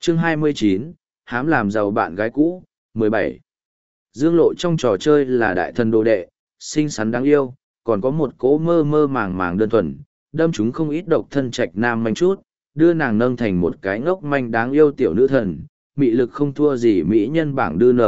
Chương 29, hám làm giàu bạn gái cũ, 17. Dương Lộ trong trò chơi là đại thần đồ đệ, xinh xắn đáng yêu, còn có một cỗ mơ mơ màng màng đơn thuần, đâm chúng không ít độc thân trạch nam manh chút, đưa nàng nâng thành một cái ngốc manh đáng yêu tiểu nữ thần, mị lực không thua gì mỹ nhân bảng đưa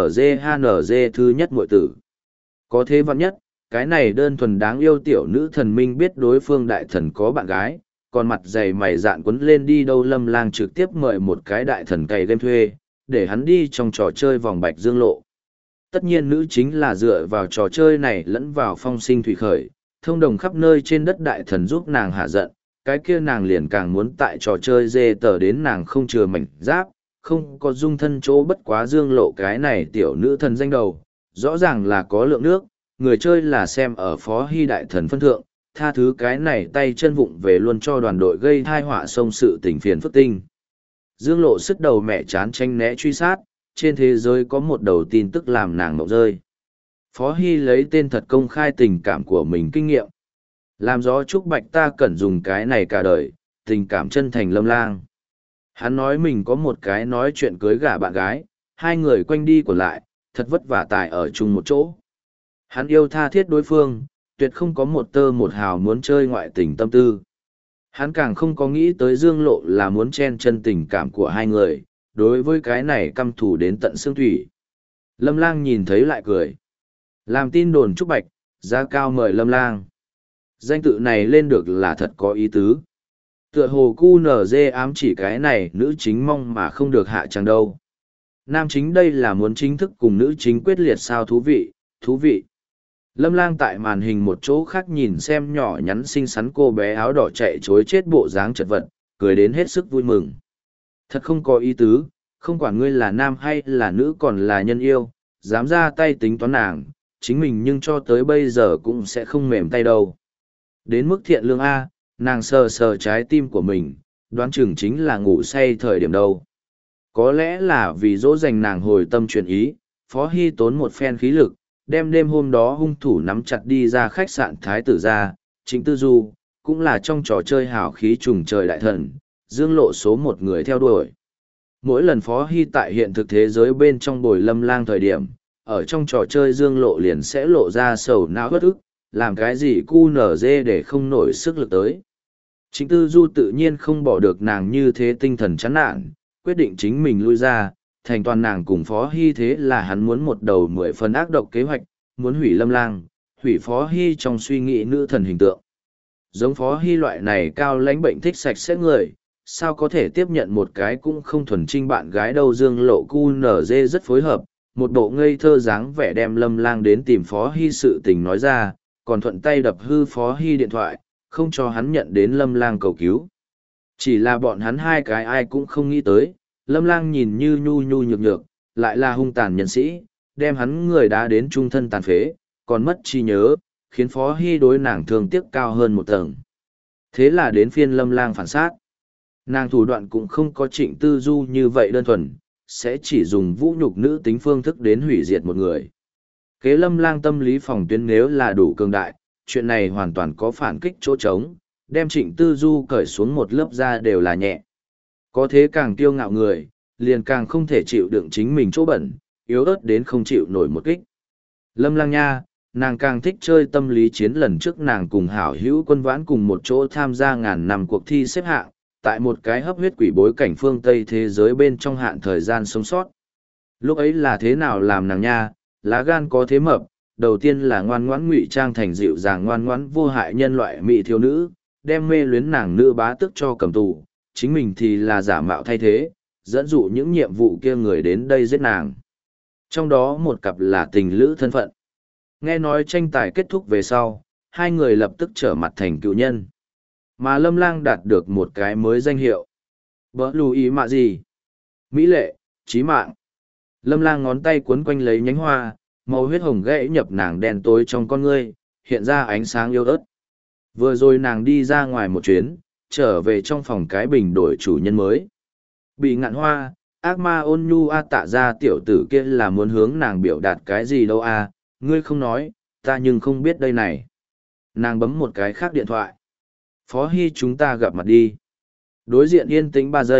NG thứ nhất muội tử. Có thế vạn nhất, cái này đơn thuần đáng yêu tiểu nữ thần minh biết đối phương đại thần có bạn gái, còn mặt dày mày dạn quấn lên đi đâu Lâm Lang trực tiếp mời một cái đại thần cày game thuê, để hắn đi trong trò chơi vòng bạch dương lộ. Tất nhiên nữ chính là dựa vào trò chơi này lẫn vào phong sinh thủy khởi, thông đồng khắp nơi trên đất đại thần giúp nàng hạ giận, cái kia nàng liền càng muốn tại trò chơi dê tờ đến nàng không chừa mảnh giáp, không có dung thân chỗ bất quá dương lộ cái này tiểu nữ thần danh đầu, rõ ràng là có lượng nước, người chơi là xem ở phó hy đại thần phân thượng, tha thứ cái này tay chân vụng về luôn cho đoàn đội gây thai họa sông sự tình phiền phức tinh. Dương lộ sức đầu mẹ chán tranh né truy sát, trên thế giới có một đầu tin tức làm nàng mộng rơi. Phó Hy lấy tên thật công khai tình cảm của mình kinh nghiệm. Làm gió trúc bạch ta cần dùng cái này cả đời, tình cảm chân thành Lâm Lang. Hắn nói mình có một cái nói chuyện cưới gả bạn gái, hai người quanh đi còn lại, thật vất vả tài ở chung một chỗ. Hắn yêu tha thiết đối phương, tuyệt không có một tơ một hào muốn chơi ngoại tình tâm tư. Hắn càng không có nghĩ tới Dương Lộ là muốn chen chân tình cảm của hai người, đối với cái này căm thù đến tận xương thủy. Lâm Lang nhìn thấy lại cười. Làm tin đồn trúc bạch, giá cao mời Lâm Lang. Danh tự này lên được là thật có ý tứ. Tựa hồ QNZ ám chỉ cái này nữ chính mong mà không được hạ chẳng đâu. Nam chính đây là muốn chính thức cùng nữ chính quyết liệt sao thú vị, thú vị. Lâm Lang tại màn hình một chỗ khác nhìn xem nhỏ nhắn xinh xắn cô bé áo đỏ chạy chối chết bộ dáng chật vật, cười đến hết sức vui mừng. Thật không có ý tứ, không quản ngươi là nam hay là nữ còn là nhân yêu, dám ra tay tính toán nàng, chính mình nhưng cho tới bây giờ cũng sẽ không mềm tay đâu. Đến mức thiện lương A, nàng sờ sờ trái tim của mình, đoán chừng chính là ngủ say thời điểm đâu. Có lẽ là vì dỗ dành nàng hồi tâm chuyển ý, Phó Hy tốn một phen khí lực, đem đêm hôm đó hung thủ nắm chặt đi ra khách sạn Thái Tử gia, Trịnh Tư Du, cũng là trong trò chơi hào khí trùng trời đại thần, Dương Lộ số một người theo đuổi. Mỗi lần Phó Hy tại hiện thực thế giới bên trong bồi Lâm Lang thời điểm, ở trong trò chơi Dương Lộ liền sẽ lộ ra sầu não bất ức, làm cái gì cu nở dê để không nổi sức lực tới. Trịnh Tư Du tự nhiên không bỏ được nàng như thế tinh thần chán nản, quyết định chính mình lui ra, thành toàn nàng cùng Phó Hy thế là hắn muốn một đầu 10 phần ác độc kế hoạch, muốn hủy Lâm Lang, hủy Phó Hy trong suy nghĩ nữ thần hình tượng. Giống Phó Hy loại này cao lãnh bệnh thích sạch sẽ người, sao có thể tiếp nhận một cái cũng không thuần trinh bạn gái đâu. Dương Lộ cu nở dê rất phối hợp, một bộ ngây thơ dáng vẻ đem Lâm Lang đến tìm Phó Hy sự tình nói ra, còn thuận tay đập hư Phó Hy điện thoại, không cho hắn nhận đến Lâm Lang cầu cứu. Chỉ là bọn hắn hai cái ai cũng không nghĩ tới, Lâm Lang nhìn như nhu nhu nhược nhược, lại là hung tàn nhân sĩ, đem hắn người đá đến trung thân tàn phế, còn mất trí nhớ, khiến Phó Hy đối nàng thương tiếc cao hơn một tầng. Thế là đến phiên Lâm Lang phản sát. Nàng thủ đoạn cũng không có Trịnh Tư Du như vậy đơn thuần, sẽ chỉ dùng vũ nhục nữ tính phương thức đến hủy diệt một người. Kế Lâm Lang tâm lý phòng tuyến nếu là đủ cường đại, chuyện này hoàn toàn có phản kích chỗ trống, đem Trịnh Tư Du cởi xuống một lớp da đều là nhẹ. Có thế càng kiêu ngạo người, liền càng không thể chịu đựng chính mình chỗ bẩn, yếu ớt đến không chịu nổi một kích. Lâm Lang nha, nàng càng thích chơi tâm lý chiến. Lần trước nàng cùng hảo hữu Quân Vãn cùng một chỗ tham gia ngàn năm cuộc thi xếp hạng, tại một cái hấp huyết quỷ bối cảnh phương Tây thế giới bên trong hạn thời gian sống sót. Lúc ấy là thế nào làm nàng nha, lá gan có thế mập, đầu tiên là ngoan ngoãn ngụy trang thành dịu dàng ngoan ngoãn vô hại nhân loại mỹ thiếu nữ, đem mê luyến nàng nữ bá tức cho cầm tù, chính mình thì là giả mạo thay thế, dẫn dụ những nhiệm vụ kia người đến đây giết nàng. Trong đó một cặp là tình lữ thân phận. Nghe nói tranh tài kết thúc về sau, hai người lập tức trở mặt thành cựu nhân. Mà Lâm Lang đạt được một cái mới danh hiệu. Bỡ lù ý mạ gì? Mỹ lệ, chí mạng. Lâm Lang ngón tay cuốn quanh lấy nhánh hoa, màu huyết hồng gãy nhập nàng đen tối trong con ngươi, hiện ra ánh sáng yêu ớt. Vừa rồi nàng đi ra ngoài một chuyến, trở về trong phòng cái bình đổi chủ nhân mới. Bị ngạn hoa, ác ma ôn nhu a tạ ra tiểu tử kia là muốn hướng nàng biểu đạt cái gì đâu a, ngươi không nói, ta nhưng không biết đây này. Nàng bấm một cái khác điện thoại. Phó Hy chúng ta gặp mặt đi. Đối diện yên tĩnh 3 giây,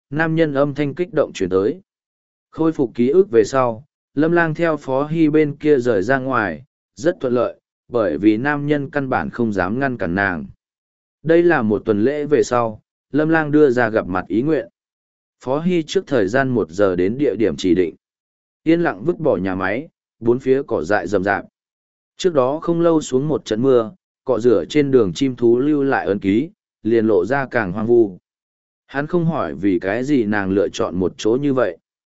nam nhân âm thanh kích động chuyển tới. Khôi phục ký ức về sau, Lâm Lang theo Phó Hy bên kia rời ra ngoài, rất thuận lợi, bởi vì nam nhân căn bản không dám ngăn cản nàng. Đây là một tuần lễ về sau, Lâm Lang đưa ra gặp mặt ý nguyện. Phó Hy trước thời gian 1 giờ đến địa điểm chỉ định. Yên lặng vứt bỏ nhà máy, bốn phía cỏ dại rậm rạp. Trước đó không lâu xuống một trận mưa, cọ rửa trên đường chim thú lưu lại ấn ký, liền lộ ra càng hoang vu. Hắn không hỏi vì cái gì nàng lựa chọn một chỗ như vậy.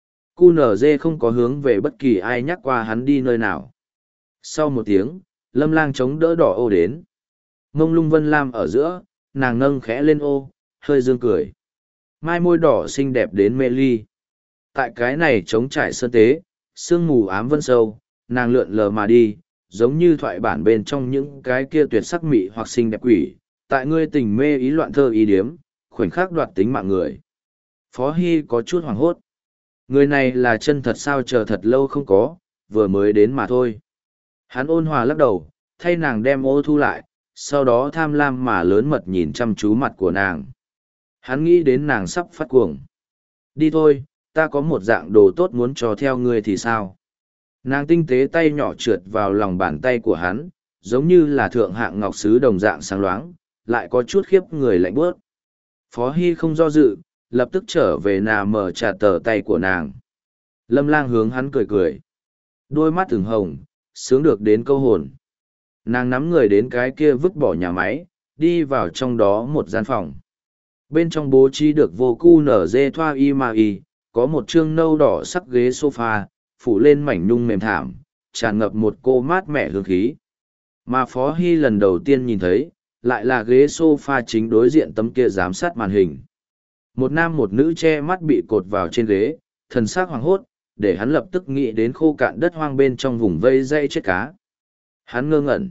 QNZ không có hướng về bất kỳ ai nhắc qua hắn đi nơi nào. Sau một tiếng, Lâm Lang chống đỡ đỏ ô đến. Mông lung vân lam ở giữa, nàng nâng khẽ lên ô, hơi dương cười. Mai môi đỏ xinh đẹp đến mê ly. Tại cái này trống trải sơn tế, sương mù ám vân sâu, nàng lượn lờ mà đi, giống như thoại bản bên trong những cái kia tuyệt sắc mị hoặc xinh đẹp quỷ. Tại ngươi tình mê ý loạn thơ ý điếm, khoảnh khắc đoạt tính mạng người. Phó Hy có chút hoảng hốt. Người này là chân thật sao, chờ thật lâu không có, vừa mới đến mà thôi. Hắn ôn hòa lắc đầu, thay nàng đem ô thu lại, sau đó tham lam mà lớn mật nhìn chăm chú mặt của nàng. Hắn nghĩ đến nàng sắp phát cuồng. Đi thôi, ta có một dạng đồ tốt muốn cho theo ngươi thì sao? Nàng tinh tế tay nhỏ trượt vào lòng bàn tay của hắn, giống như là thượng hạng ngọc sứ đồng dạng sáng loáng, lại có chút khiếp người lạnh bước. Phó Hy không do dự, lập tức trở về nà mở trả tờ tay của nàng. Lâm Lang hướng hắn cười cười. Đôi mắt ửng hồng, sướng được đến câu hồn. Nàng nắm người đến cái kia vứt bỏ nhà máy, đi vào trong đó một gian phòng. Bên trong bố trí được vô cu nở dê thoa y mà y, có một chương nâu đỏ sắc ghế sofa, phủ lên mảnh nhung mềm thảm, tràn ngập một cô mát mẻ hương khí. Mà Phó Hy lần đầu tiên nhìn thấy, lại là ghế sofa chính đối diện tấm kia giám sát màn hình. Một nam một nữ che mắt bị cột vào trên ghế, thần sắc hoảng hốt, để hắn lập tức nghĩ đến khô cạn đất hoang bên trong vùng vây dây chết cá. Hắn ngơ ngẩn.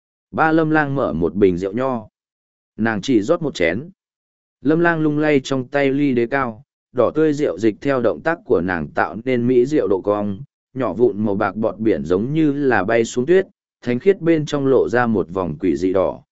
Ba Lâm Lang mở một bình rượu nho. Nàng chỉ rót một chén. Lâm Lang lung lay trong tay ly đế cao, đỏ tươi rượu dịch theo động tác của nàng tạo nên mỹ rượu độ cong, nhỏ vụn màu bạc bọt biển giống như là bay xuống tuyết, thánh khiết bên trong lộ ra một vòng quỷ dị đỏ.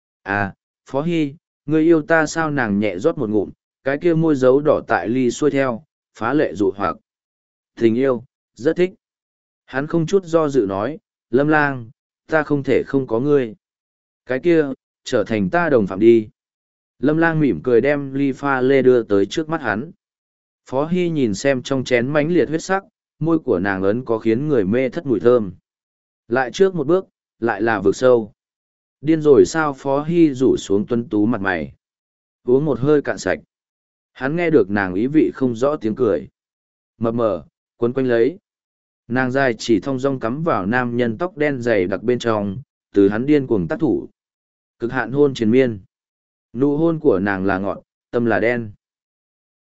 À, Phó Hy, người yêu ta sao? Nàng nhẹ rót một ngụm, cái kia môi dấu đỏ tại ly xuôi theo, phá lệ dụ hoặc. Tình yêu, rất thích. Hắn không chút do dự nói, Lâm Lang, ta không thể không có ngươi. Cái kia, trở thành ta đồng phạm đi. Lâm Lang mỉm cười đem ly pha lê đưa tới trước mắt hắn. Phó Hy nhìn xem trong chén mãnh liệt huyết sắc, môi của nàng ấn có khiến người mê thất mùi thơm. Lại trước một bước, lại là vực sâu. Điên rồi sao? Phó Hy rủ xuống tuấn tú mặt mày. Uống một hơi cạn sạch. Hắn nghe được nàng ý vị không rõ tiếng cười. Mập mờ, quấn quanh lấy. Nàng dài chỉ thong dong cắm vào nam nhân tóc đen dày đặc bên trong, từ hắn điên cuồng tác thủ. Cực hạn hôn triền miên. Nụ hôn của nàng là ngọt, tâm là đen.